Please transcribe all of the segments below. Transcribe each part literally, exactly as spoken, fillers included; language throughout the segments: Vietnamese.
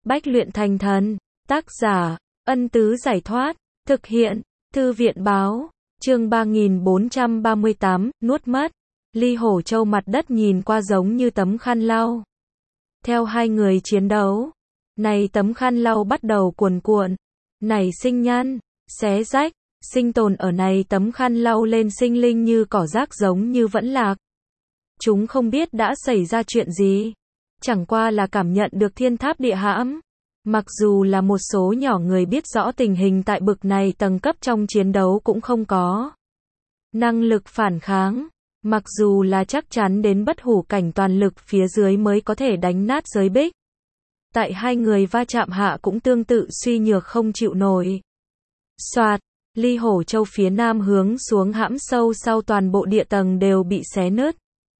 Bách luyện thành thần. Tác giả, Ân Tứ Giải Thoát. Thực hiện, Thư viện Báo. Chương ba nghìn bốn trăm ba mươi tám, nuốt mất. Ly Hổ Châu mặt đất nhìn qua giống như tấm khăn lau. Theo hai người chiến đấu, này tấm khăn lau bắt đầu cuồn cuộn, nảy sinh nhăn, xé rách, sinh tồn ở này tấm khăn lau lên sinh linh như cỏ rác giống như vẫn lạc. Chúng không biết đã xảy ra chuyện gì, chẳng qua là cảm nhận được thiên tháp địa hãm. Mặc dù là một số nhỏ người biết rõ tình hình tại bực này tầng cấp trong chiến đấu cũng không có năng lực phản kháng. Mặc dù là chắc chắn đến bất hủ cảnh toàn lực phía dưới mới có thể đánh nát giới bích. Tại hai người va chạm hạ cũng tương tự suy nhược không chịu nổi. Soạt, Ly Hổ Châu phía nam hướng xuống hãm sâu sau toàn bộ địa tầng đều bị xé nứt.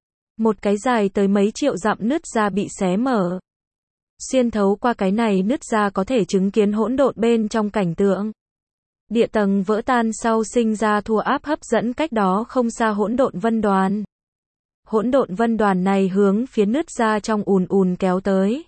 Một cái dài tới mấy triệu dặm nứt ra bị xé mở. Xuyên thấu qua cái này nứt ra có thể chứng kiến hỗn độn bên trong cảnh tượng. Địa tầng vỡ tan sau sinh ra thua áp hấp dẫn cách đó không xa hỗn độn vân đoàn. Hỗn độn vân đoàn này hướng phía nứt ra trong ùn ùn kéo tới.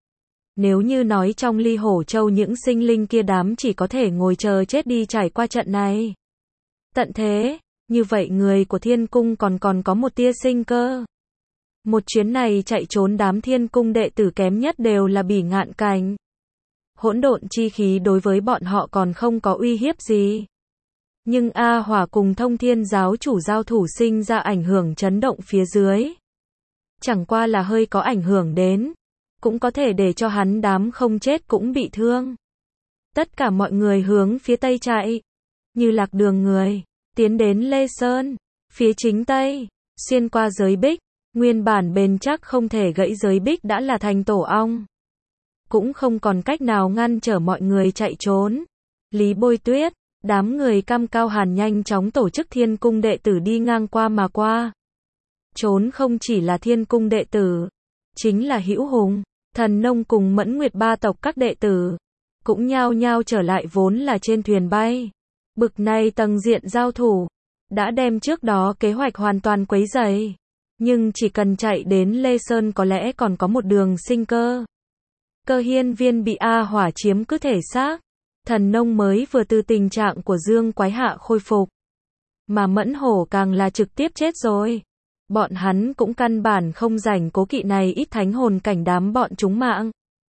Nếu như nói trong Ly Hổ Châu những sinh linh kia đám chỉ có thể ngồi chờ chết đi trải qua trận này. Tận thế, như vậy người của thiên cung còn còn có một tia sinh cơ. Một chuyến này chạy trốn đám thiên cung đệ tử kém nhất đều là bỉ ngạn cảnh. Hỗn độn chi khí đối với bọn họ còn không có uy hiếp gì. Nhưng A Hỏa cùng Thông Thiên giáo chủ giao thủ sinh ra ảnh hưởng chấn động phía dưới. Chẳng qua là hơi có ảnh hưởng đến, cũng có thể để cho hắn đám không chết cũng bị thương. Tất cả mọi người hướng phía tây chạy, như lạc đường người, tiến đến Lê Sơn, phía chính tây, xuyên qua giới bích, nguyên bản bền chắc không thể gãy giới bích đã là thành tổ ong. Cũng không còn cách nào ngăn trở mọi người chạy trốn. Lý Bôi Tuyết, đám người Cam Cao Hàn nhanh chóng tổ chức thiên cung đệ tử đi ngang qua mà qua. Trốn không chỉ là thiên cung đệ tử, chính là Hữu Hùng, Thần Nông cùng Mẫn Nguyệt ba tộc các đệ tử, cũng nhao nhao trở lại vốn là trên thuyền bay. Bực này tầng diện giao thủ, đã đem trước đó kế hoạch hoàn toàn quấy rầy. Nhưng chỉ cần chạy đến Lê Sơn có lẽ còn có một đường sinh cơ. Cơ Hiên Viên bị A Hỏa chiếm cứ thể xác. Thần Nông mới vừa từ tình trạng của Dương Quái Hạ khôi phục. Mà Mẫn Hổ càng là trực tiếp chết rồi. Bọn hắn cũng căn bản không rảnh cố kỵ này ít thánh hồn cảnh đám bọn chúng mạng.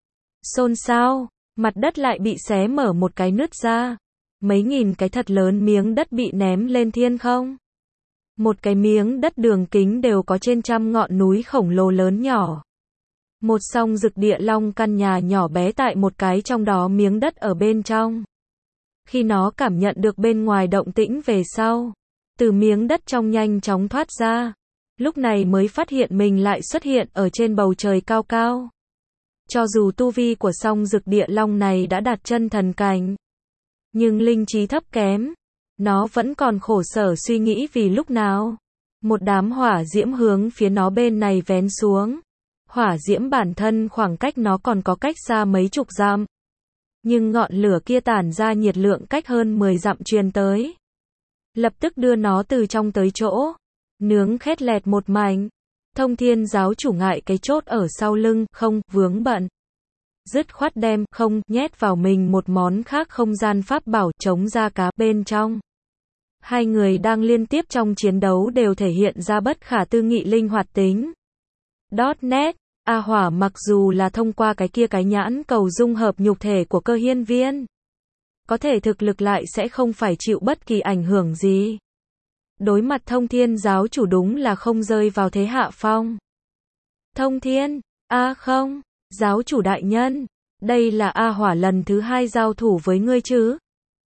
Xôn xao, mặt đất lại bị xé mở một cái nứt ra. Mấy nghìn cái thật lớn miếng đất bị ném lên thiên không. Một cái miếng đất đường kính đều có trên trăm ngọn núi khổng lồ lớn nhỏ. Một song rực địa long căn nhà nhỏ bé tại một cái trong đó miếng đất ở bên trong. Khi nó cảm nhận được bên ngoài động tĩnh về sau, từ miếng đất trong nhanh chóng thoát ra. Lúc này mới phát hiện mình lại xuất hiện ở trên bầu trời cao cao. Cho dù tu vi của song rực địa long này đã đạt chân thần cảnh, nhưng linh trí thấp kém. Nó vẫn còn khổ sở suy nghĩ vì lúc nào một đám hỏa diễm hướng phía nó bên này vén xuống. Hỏa diễm bản thân khoảng cách nó còn có cách xa mấy chục dặm. Nhưng ngọn lửa kia tản ra nhiệt lượng cách hơn mười dặm truyền tới. Lập tức đưa nó từ trong tới chỗ. Nướng khét lẹt một mảnh. Thông Thiên giáo chủ ngại cái chốt ở sau lưng, không, vướng bận. Dứt khoát đem, không, nhét vào mình một món khác không gian pháp bảo, chống ra cá, bên trong. Hai người đang liên tiếp trong chiến đấu đều thể hiện ra bất khả tư nghị linh hoạt tính. .net, A Hỏa mặc dù là thông qua cái kia cái nhãn cầu dung hợp nhục thể của Cơ Hiên Viên. Có thể thực lực lại sẽ không phải chịu bất kỳ ảnh hưởng gì. Đối mặt Thông Thiên giáo chủ đúng là không rơi vào thế hạ phong. Thông Thiên, a không, giáo chủ đại nhân, đây là A Hỏa lần thứ hai giao thủ với ngươi chứ?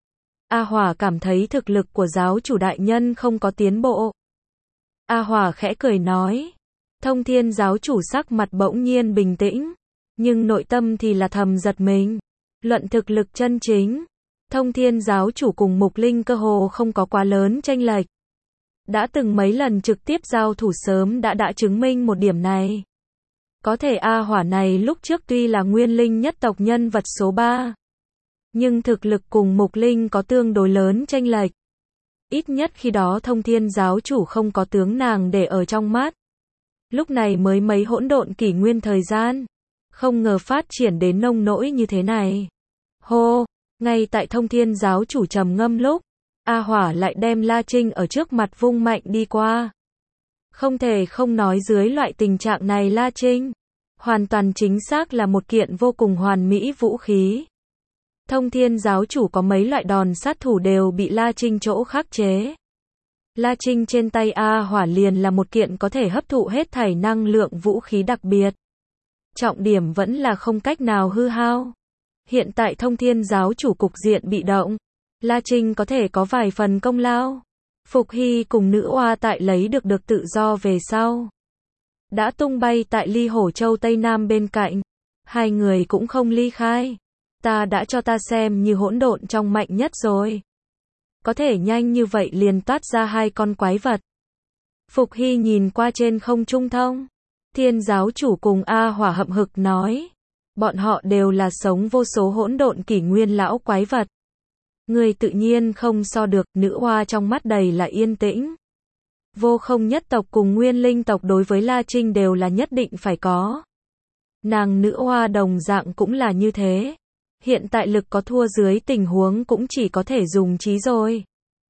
A Hỏa cảm thấy thực lực của giáo chủ đại nhân không có tiến bộ. A Hỏa khẽ cười nói. Thông Thiên giáo chủ sắc mặt bỗng nhiên bình tĩnh, nhưng nội tâm thì là thầm giật mình. Luận thực lực chân chính, Thông Thiên giáo chủ cùng Mục Linh cơ hồ không có quá lớn chênh lệch. Đã từng mấy lần trực tiếp giao thủ sớm đã đã chứng minh một điểm này. Có thể A Hỏa này lúc trước tuy là nguyên linh nhất tộc nhân vật số ba, nhưng thực lực cùng Mục Linh có tương đối lớn chênh lệch. Ít nhất khi đó Thông Thiên giáo chủ không có tướng nàng để ở trong mắt. Lúc này mới mấy hỗn độn kỷ nguyên thời gian, Không ngờ phát triển đến nông nỗi như thế này. Hô, ngay tại Thông Thiên giáo chủ trầm ngâm lúc, A Hỏa lại đem La Trinh ở trước mặt vung mạnh đi qua. Không thể không nói dưới loại tình trạng này La Trinh hoàn toàn chính xác là một kiện vô cùng hoàn mỹ vũ khí. Thông Thiên giáo chủ có mấy loại đòn sát thủ đều bị La Trinh chỗ khắc chế. La Trinh trên tay A Hỏa liền là một kiện có thể hấp thụ hết thảy năng lượng vũ khí đặc biệt. Trọng điểm vẫn là không cách nào hư hao. Hiện tại Thông Thiên giáo chủ cục diện bị động, La Trinh có thể có vài phần công lao. Phục Hy cùng nữ oa tại lấy được được tự do về sau, đã tung bay tại Ly Hổ Châu Tây Nam bên cạnh. Hai người cũng không ly khai. Ta đã cho ta xem như hỗn độn trong mạnh nhất rồi. Có thể nhanh như vậy liền toát ra hai con quái vật. Phục Hy nhìn qua trên không trung Thông Thiên giáo chủ cùng A Hỏa hậm hực nói. Bọn họ đều là sống vô số hỗn độn kỷ nguyên lão quái vật. Người tự nhiên không so được, nữ hoa trong mắt đầy là yên tĩnh. Vô không nhất tộc cùng nguyên linh tộc đối với La Trinh đều là nhất định phải có. Nàng nữ hoa đồng dạng cũng là như thế. Hiện tại lực có thua dưới tình huống cũng chỉ có thể dùng trí rồi.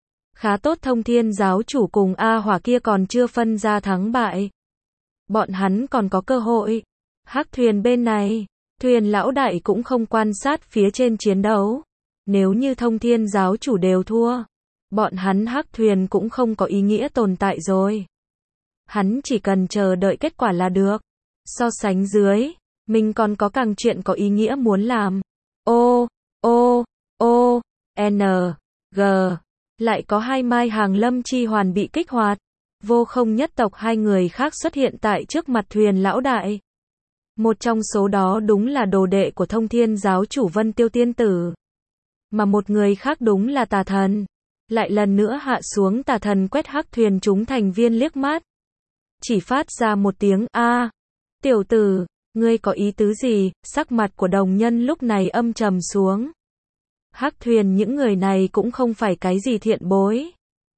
Khá tốt Thông Thiên giáo chủ cùng A Hỏa kia còn chưa phân ra thắng bại. Bọn hắn còn có cơ hội. Hắc thuyền bên này, thuyền lão đại cũng không quan sát phía trên chiến đấu. Nếu như Thông Thiên giáo chủ đều thua, bọn hắn hắc thuyền cũng không có ý nghĩa tồn tại rồi. Hắn chỉ cần chờ đợi kết quả là được. So sánh dưới, mình còn có càng chuyện có ý nghĩa muốn làm. O, O, O, N, G. Lại có hai mai hàng lâm chi hoàn bị kích hoạt. Vô không nhất tộc hai người khác xuất hiện tại trước mặt thuyền lão đại. Một trong số đó đúng là đồ đệ của Thông Thiên giáo chủ Vân Tiêu Tiên Tử. Mà một người khác đúng là tà thần. Lại lần nữa hạ xuống, tà thần quét hắc thuyền chúng thành viên liếc mắt. Chỉ phát ra một tiếng a. Tiểu tử, ngươi có ý tứ gì? Sắc mặt của đồng nhân lúc này âm trầm xuống. Hắc thuyền những người này cũng không phải cái gì thiện bối.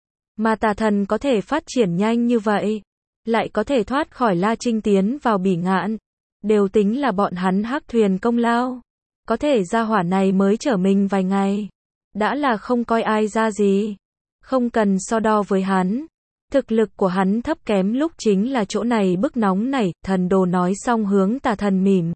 Mà tà thần có thể phát triển nhanh như vậy, lại có thể thoát khỏi La Trinh tiến vào bỉ ngạn, đều tính là bọn hắn hắc thuyền công lao. Có thể gia hỏa này mới trở mình vài ngày, đã là không coi ai ra gì. Không cần so đo với hắn. Thực lực của hắn thấp kém lúc chính là chỗ này bức nóng này. Thần đồ nói xong hướng tà thần mỉm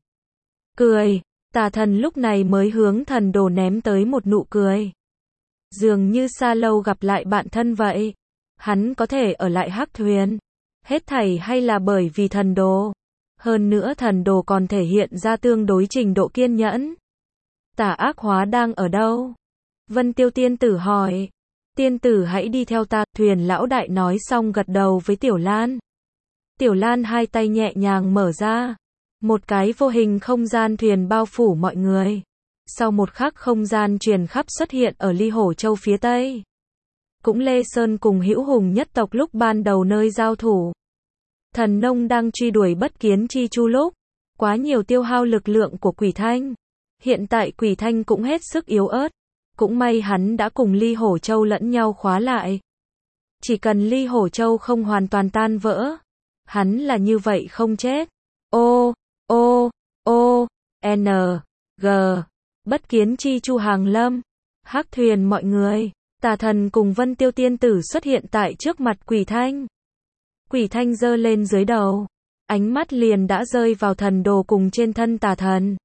cười. Tà thần lúc này mới hướng thần đồ ném tới một nụ cười. Dường như xa lâu gặp lại bạn thân vậy. Hắn có thể ở lại hắc thuyền, hết thảy hay là bởi vì thần đồ. Hơn nữa thần đồ còn thể hiện ra tương đối trình độ kiên nhẫn. Tà ác hóa đang ở đâu? Vân Tiêu Tiên Tử hỏi. Tiên tử hãy đi theo ta. Thuyền lão đại nói xong gật đầu với Tiểu Lan. Tiểu Lan hai tay nhẹ nhàng mở ra. Một cái vô hình không gian thuyền bao phủ mọi người. Sau một khắc không gian truyền khắp xuất hiện ở Ly Hổ Châu phía Tây. Cũng Lê Sơn cùng Hữu Hùng nhất tộc lúc ban đầu nơi giao thủ. Thần nông đang truy đuổi Bất Kiến Chi Chu lúc. Quá nhiều tiêu hao lực lượng của Quỷ Thanh. Hiện tại Quỷ Thanh cũng hết sức yếu ớt. Cũng may hắn đã cùng Ly Hổ Châu lẫn nhau khóa lại. Chỉ cần Ly Hổ Châu không hoàn toàn tan vỡ, hắn là như vậy không chết. O, O, O, N, G. Bất Kiến Chi Chu hàng lâm. Hắc thuyền mọi người. Tà thần cùng Vân Tiêu Tiên Tử xuất hiện tại trước mặt Quỷ Thanh. Quỷ Thanh giơ lên dưới đầu. Ánh mắt liền đã rơi vào thần đồ cùng trên thân tà thần.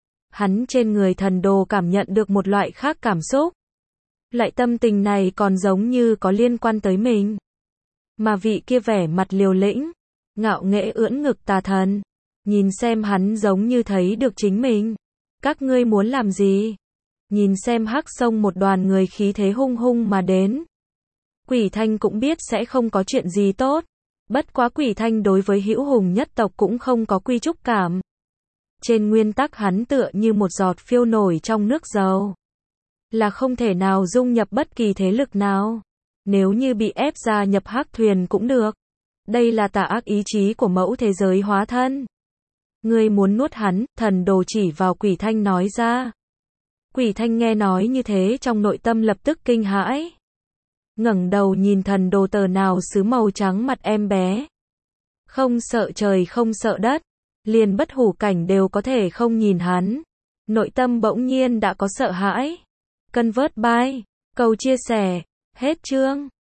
Hắn trên người thần đồ cảm nhận được một loại khác cảm xúc. Loại tâm tình này còn giống như có liên quan tới mình. Mà vị kia vẻ mặt liều lĩnh, ngạo nghễ ưỡn ngực tà thần. Nhìn xem hắn giống như thấy được chính mình. Các ngươi muốn làm gì? Nhìn xem hắc sông một đoàn người khí thế hung hung mà đến. Quỷ Thanh cũng biết sẽ không có chuyện gì tốt. Bất quá Quỷ Thanh đối với Hữu Hùng nhất tộc cũng không có quy trúc cảm. Trên nguyên tắc hắn tựa như một giọt phiêu nổi trong nước dầu. Là không thể nào dung nhập bất kỳ thế lực nào. Nếu như bị ép gia nhập hắc thuyền cũng được. Đây là tà ác ý chí của mẫu thế giới hóa thân. Ngươi muốn nuốt hắn, thần đồ chỉ vào Quỷ Thanh nói ra. Quỷ Thanh nghe nói như thế trong nội tâm lập tức kinh hãi. Ngẩng đầu nhìn thần đồ tờ nào xứ màu trắng mặt em bé. Không sợ trời không sợ đất. liền bất hủ cảnh đều có thể không nhìn hắn. Nội tâm bỗng nhiên đã có sợ hãi. Convert by. Cầu chia sẻ. Hết chương.